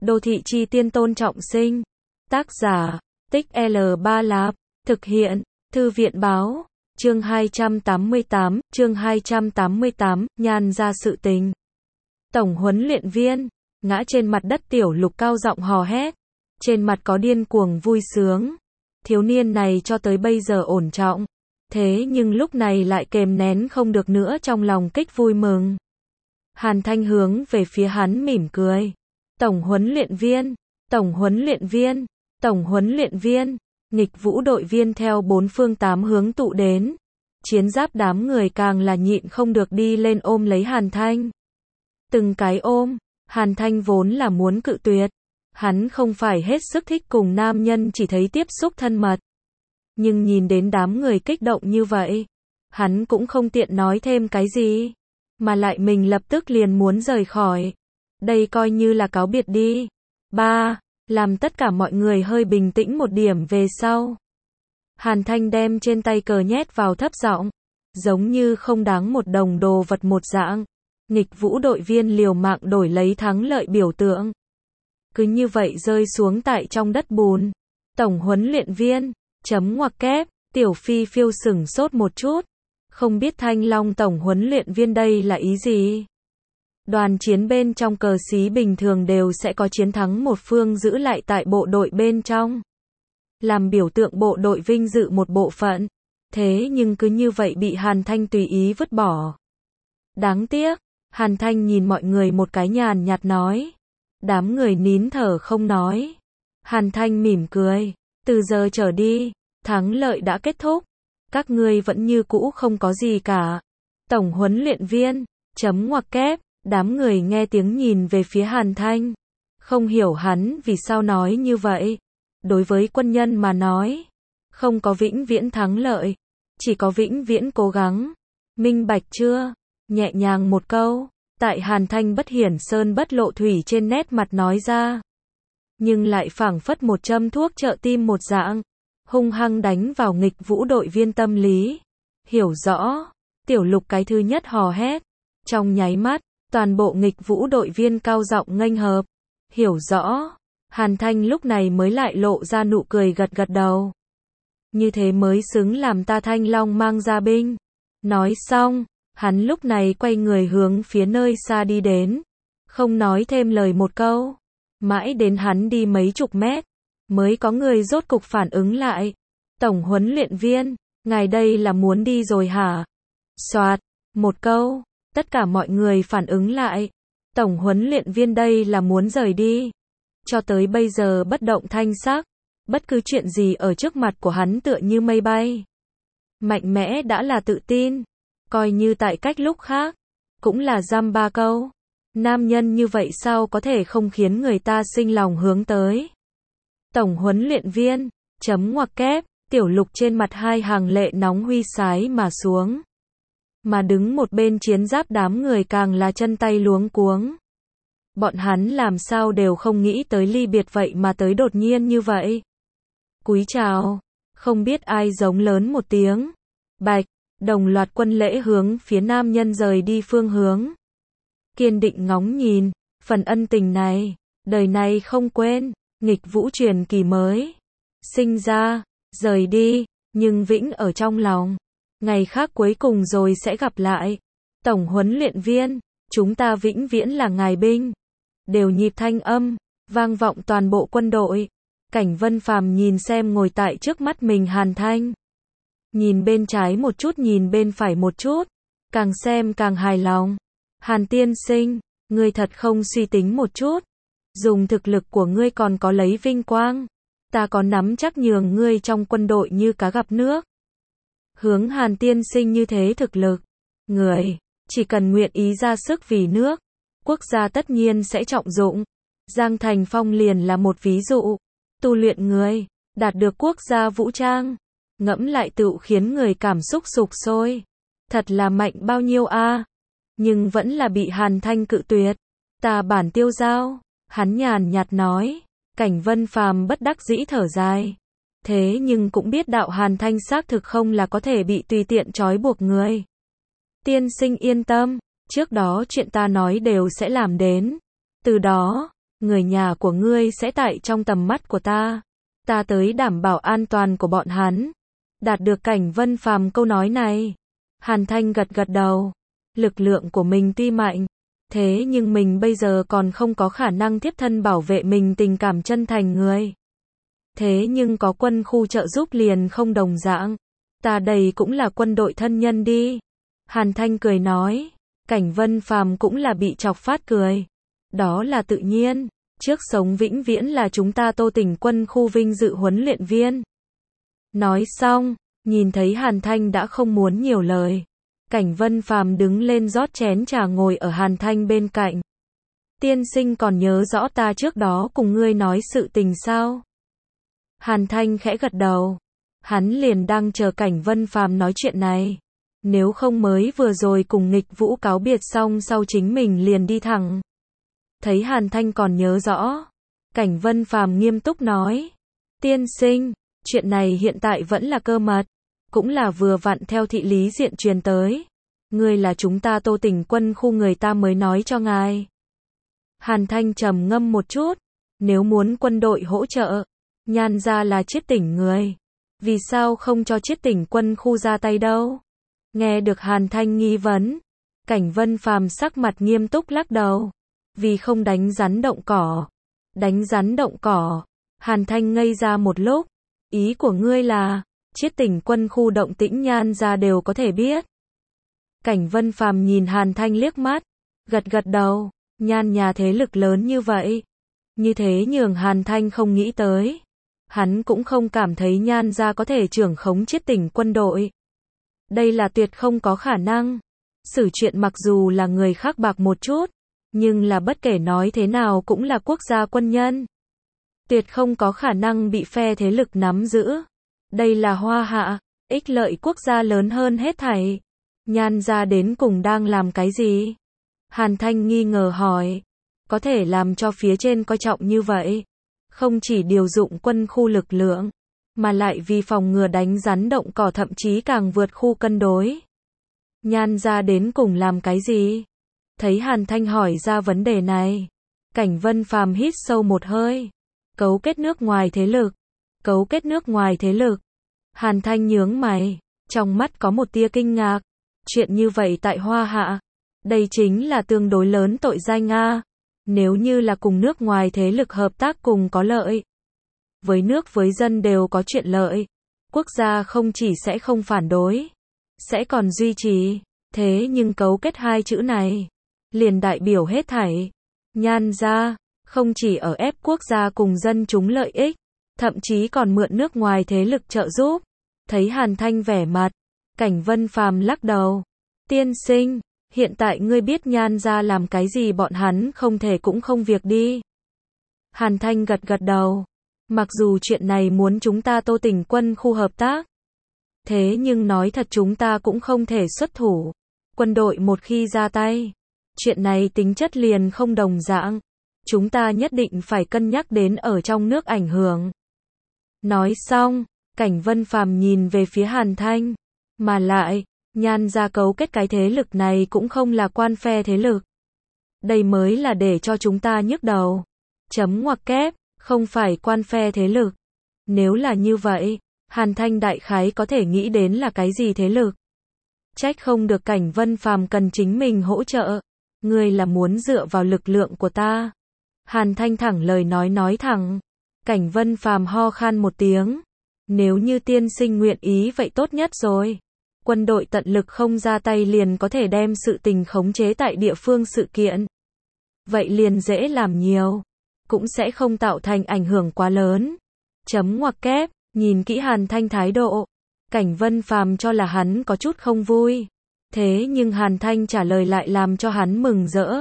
Đô thị chi tiên Tôn Trọng Sinh. Tác giả, Tích L3 Lạp. Thực hiện, Thư viện báo. Chương 288, Nhan ra sự tình. Tổng huấn luyện viên, ngã trên mặt đất Tiểu Lục cao giọng hò hét. Trên mặt có điên cuồng vui sướng. Thiếu niên này cho tới bây giờ ổn trọng. Thế nhưng lúc này lại kềm nén không được nữa trong lòng kích vui mừng. Hàn Thanh hướng về phía hắn mỉm cười. Tổng huấn luyện viên, tổng huấn luyện viên, tổng huấn luyện viên. Nghịch vũ đội viên theo bốn phương tám hướng tụ đến. Chiến giáp đám người càng là nhịn không được đi lên ôm lấy Hàn Thanh. Từng cái ôm, Hàn Thanh vốn là muốn cự tuyệt. Hắn không phải hết sức thích cùng nam nhân chỉ thấy tiếp xúc thân mật. Nhưng nhìn đến đám người kích động như vậy, hắn cũng không tiện nói thêm cái gì. Mà lại mình lập tức liền muốn rời khỏi. Đây coi như là cáo biệt đi. 3. Làm tất cả mọi người hơi bình tĩnh một điểm về sau. Hàn Thanh đem trên tay cờ nhét vào thấp giọng, giống như không đáng một đồng đồ vật một dạng. Nghịch vũ đội viên liều mạng đổi lấy thắng lợi biểu tượng. Cứ như vậy rơi xuống tại trong đất bùn. Tổng huấn luyện viên, chấm ngoặc kép, Tiểu Phi Phiêu sửng sốt một chút. Không biết Thanh Long tổng huấn luyện viên đây là ý gì? Đoàn chiến bên trong cờ xí bình thường đều sẽ có chiến thắng một phương giữ lại tại bộ đội bên trong. Làm biểu tượng bộ đội vinh dự một bộ phận. Thế nhưng cứ như vậy bị Hàn Thanh tùy ý vứt bỏ. Đáng tiếc, Hàn Thanh nhìn mọi người một cái nhàn nhạt nói. Đám người nín thở không nói. Hàn Thanh mỉm cười. Từ giờ trở đi, thắng lợi đã kết thúc. Các ngươi vẫn như cũ không có gì cả. Tổng huấn luyện viên, chấm ngoặc kép, đám người nghe tiếng nhìn về phía Hàn Thanh. Không hiểu hắn vì sao nói như vậy. Đối với quân nhân mà nói, không có vĩnh viễn thắng lợi, chỉ có vĩnh viễn cố gắng. Minh bạch chưa? Nhẹ nhàng một câu, tại Hàn Thanh bất hiển sơn bất lộ thủy trên nét mặt nói ra. Nhưng lại phảng phất một châm thuốc trợ tim một dạng, hung hăng đánh vào nghịch vũ đội viên tâm lý. Hiểu rõ, Tiểu Lục cái thứ nhất hò hét. Trong nháy mắt, toàn bộ nghịch vũ đội viên cao giọng nghênh hợp. Hiểu rõ, Hàn Thanh lúc này mới lại lộ ra nụ cười gật gật đầu. Như thế mới xứng làm ta Thanh Long mang ra binh. Nói xong, hắn lúc này quay người hướng phía nơi xa đi đến. Không nói thêm lời một câu. Mãi đến hắn đi mấy chục mét, mới có người rốt cục phản ứng lại. Tổng huấn luyện viên, ngài đây là muốn đi rồi hả? Soạt, một câu, tất cả mọi người phản ứng lại. Tổng huấn luyện viên đây là muốn rời đi. Cho tới bây giờ bất động thanh sắc, bất cứ chuyện gì ở trước mặt của hắn tựa như mây bay. Mạnh mẽ đã là tự tin, coi như tại cách lúc khác, cũng là dăm ba câu. Nam nhân như vậy sao có thể không khiến người ta sinh lòng hướng tới. Tổng huấn luyện viên, chấm ngoặc kép, Tiểu Lục trên mặt hai hàng lệ nóng huy sái mà xuống. Mà đứng một bên chiến giáp đám người càng là chân tay luống cuống. Bọn hắn làm sao đều không nghĩ tới ly biệt vậy mà tới đột nhiên như vậy. Cúi chào, không biết ai giống lớn một tiếng. Bạch, đồng loạt quân lễ hướng phía nam nhân rời đi phương hướng. Kiên định ngóng nhìn, phần ân tình này, đời này không quên, nghịch vũ truyền kỳ mới. Sinh ra, rời đi, nhưng vĩnh ở trong lòng. Ngày khác cuối cùng rồi sẽ gặp lại. Tổng huấn luyện viên, chúng ta vĩnh viễn là ngài binh. Đều nhịp thanh âm, vang vọng toàn bộ quân đội. Cảnh Vân Phàm nhìn xem ngồi tại trước mắt mình Hàn Thanh. Nhìn bên trái một chút nhìn bên phải một chút. Càng xem càng hài lòng. Hàn tiên sinh, ngươi thật không suy tính một chút. Dùng thực lực của ngươi còn có lấy vinh quang. Ta có nắm chắc nhường ngươi trong quân đội như cá gặp nước. Hướng Hàn tiên sinh như thế thực lực. Người, chỉ cần nguyện ý ra sức vì nước. Quốc gia tất nhiên sẽ trọng dụng. Giang Thành Phong liền là một ví dụ. Tu luyện người, đạt được quốc gia vũ trang. Ngẫm lại tựu khiến người cảm xúc sục sôi. Thật là mạnh bao nhiêu a. Nhưng vẫn là bị Hàn Thanh cự tuyệt. Ta bản tiêu giao, hắn nhàn nhạt nói. Cảnh Vân Phàm bất đắc dĩ thở dài. Thế nhưng cũng biết đạo Hàn Thanh xác thực không là có thể bị tùy tiện trói buộc người. Tiên sinh yên tâm, trước đó chuyện ta nói đều sẽ làm đến. Từ đó, người nhà của ngươi sẽ tại trong tầm mắt của ta. Ta tới đảm bảo an toàn của bọn hắn. Đạt được Cảnh Vân Phàm câu nói này, Hàn Thanh gật gật đầu. Lực lượng của mình tuy mạnh, thế nhưng mình bây giờ còn không có khả năng tiếp thân bảo vệ mình tình cảm chân thành người. Thế nhưng có quân khu trợ giúp liền không đồng dạng. Ta đây cũng là quân đội thân nhân đi. Hàn Thanh cười nói. Cảnh Vân Phàm cũng là bị chọc phát cười. Đó là tự nhiên. Trước sống vĩnh viễn là chúng ta Tô Tỉnh quân khu vinh dự huấn luyện viên. Nói xong, nhìn thấy Hàn Thanh đã không muốn nhiều lời. Cảnh Vân Phàm đứng lên rót chén trà ngồi ở Hàn Thanh bên cạnh. Tiên sinh còn nhớ rõ ta trước đó cùng ngươi nói sự tình sao? Hàn Thanh khẽ gật đầu. Hắn liền đang chờ Cảnh Vân Phàm nói chuyện này. Nếu không mới vừa rồi cùng Nghịch Vũ cáo biệt xong sau chính mình liền đi thẳng. Thấy Hàn Thanh còn nhớ rõ. Cảnh Vân Phàm nghiêm túc nói. Tiên sinh, chuyện này hiện tại vẫn là cơ mật. Cũng là vừa vặn theo thị lý diện truyền tới. Ngươi là chúng ta Tô Tỉnh quân khu người ta mới nói cho ngài. Hàn Thanh trầm ngâm một chút. Nếu muốn quân đội hỗ trợ, Nhan gia là Chiết Tỉnh người. Vì sao không cho Chiết Tỉnh quân khu ra tay đâu? Nghe được Hàn Thanh nghi vấn, Cảnh Vân Phàm sắc mặt nghiêm túc lắc đầu. Vì không đánh rắn động cỏ. Đánh rắn động cỏ. Hàn Thanh ngây ra một lúc. Ý của ngươi là, Chiết Tỉnh quân khu động tĩnh Nhan gia đều có thể biết. Cảnh Vân Phàm nhìn Hàn Thanh liếc mắt, gật gật đầu. Nhan nhà thế lực lớn như vậy. Như thế nhường Hàn Thanh không nghĩ tới. Hắn cũng không cảm thấy Nhan gia có thể trưởng khống Chiết Tỉnh quân đội. Đây là tuyệt không có khả năng. Xử chuyện mặc dù là người khác bạc một chút, nhưng là bất kể nói thế nào cũng là quốc gia quân nhân. Tuyệt không có khả năng bị phe thế lực nắm giữ. Đây là Hoa Hạ, ích lợi quốc gia lớn hơn hết thảy. Nhan gia đến cùng đang làm cái gì? Hàn Thanh nghi ngờ hỏi. Có thể làm cho phía trên coi trọng như vậy. Không chỉ điều dụng quân khu lực lượng, mà lại vì phòng ngừa đánh rắn động cỏ thậm chí càng vượt khu cân đối. Nhan gia đến cùng làm cái gì? Thấy Hàn Thanh hỏi ra vấn đề này, Cảnh Vân Phàm hít sâu một hơi. Cấu kết nước ngoài thế lực. Cấu kết nước ngoài thế lực. Hàn Thanh nhướng mày, trong mắt có một tia kinh ngạc. Chuyện như vậy tại Hoa Hạ, đây chính là tương đối lớn tội danh a. Nếu như là cùng nước ngoài thế lực hợp tác cùng có lợi, với nước với dân đều có chuyện lợi, quốc gia không chỉ sẽ không phản đối, sẽ còn duy trì. Thế nhưng cấu kết hai chữ này, liền đại biểu hết thảy. Nhan gia, không chỉ ở ép quốc gia cùng dân chúng lợi ích, thậm chí còn mượn nước ngoài thế lực trợ giúp. Thấy Hàn Thanh vẻ mặt, Cảnh Vân Phàm lắc đầu. Tiên sinh, hiện tại ngươi biết Nhan gia làm cái gì bọn hắn không thể cũng không việc đi. Hàn Thanh gật gật đầu. Mặc dù chuyện này muốn chúng ta Tô Tỉnh quân khu hợp tác, thế nhưng nói thật chúng ta cũng không thể xuất thủ. Quân đội một khi ra tay, chuyện này tính chất liền không đồng dạng. Chúng ta nhất định phải cân nhắc đến ở trong nước ảnh hưởng. Nói xong, Cảnh Vân Phàm nhìn về phía Hàn Thanh. Mà lại, Nhan gia cấu kết cái thế lực này cũng không là quan phe thế lực. Đây mới là để cho chúng ta nhức đầu. Chấm ngoặc kép, không phải quan phe thế lực. Nếu là như vậy, Hàn Thanh đại khái có thể nghĩ đến là cái gì thế lực. Trách không được Cảnh Vân Phàm cần chính mình hỗ trợ. Ngươi là muốn dựa vào lực lượng của ta. Hàn Thanh thẳng lời nói thẳng. Cảnh Vân Phàm ho khan một tiếng. Nếu như tiên sinh nguyện ý vậy tốt nhất rồi. Quân đội tận lực không ra tay liền có thể đem sự tình khống chế tại địa phương sự kiện. Vậy liền dễ làm nhiều. Cũng sẽ không tạo thành ảnh hưởng quá lớn. Chấm ngoặc kép, nhìn kỹ Hàn Thanh thái độ. Cảnh Vân Phàm cho là hắn có chút không vui. Thế nhưng Hàn Thanh trả lời lại làm cho hắn mừng rỡ.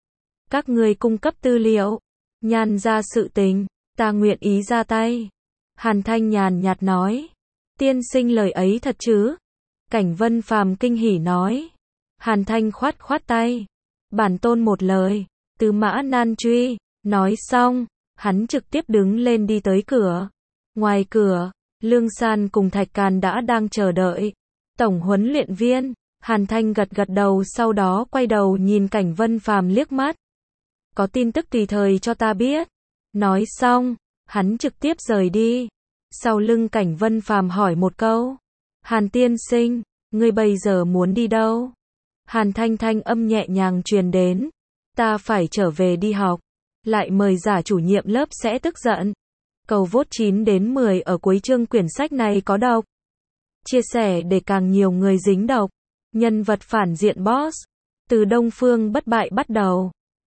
Các ngươi cung cấp tư liệu. Nhan gia sự tình, ta nguyện ý ra tay. Hàn Thanh nhàn nhạt nói. Tiên sinh lời ấy thật chứ? Cảnh Vân Phàm kinh hỉ nói. Hàn Thanh khoát khoát tay. Bản tôn một lời, tứ mã nan truy. Nói xong, hắn trực tiếp đứng lên đi tới cửa. Ngoài cửa, Lương San cùng Thạch Càn đã đang chờ đợi. Tổng huấn luyện viên. Hàn Thanh gật gật đầu sau đó quay đầu nhìn Cảnh Vân Phàm liếc mắt. có tin tức tùy thời cho ta biết. Nói xong, hắn trực tiếp rời đi. Sau lưng Cảnh Vân Phàm hỏi một câu. Hàn tiên sinh, ngươi bây giờ muốn đi đâu? Hàn Thanh thanh âm nhẹ nhàng truyền đến. Ta phải trở về đi học. Lại mời giả chủ nhiệm lớp sẽ tức giận. Cầu vote 9 đến 10 ở cuối chương quyển sách này có độc. Chia sẻ để càng nhiều người dính độc. Nhân vật phản diện boss. Từ Đông Phương bất bại bắt đầu.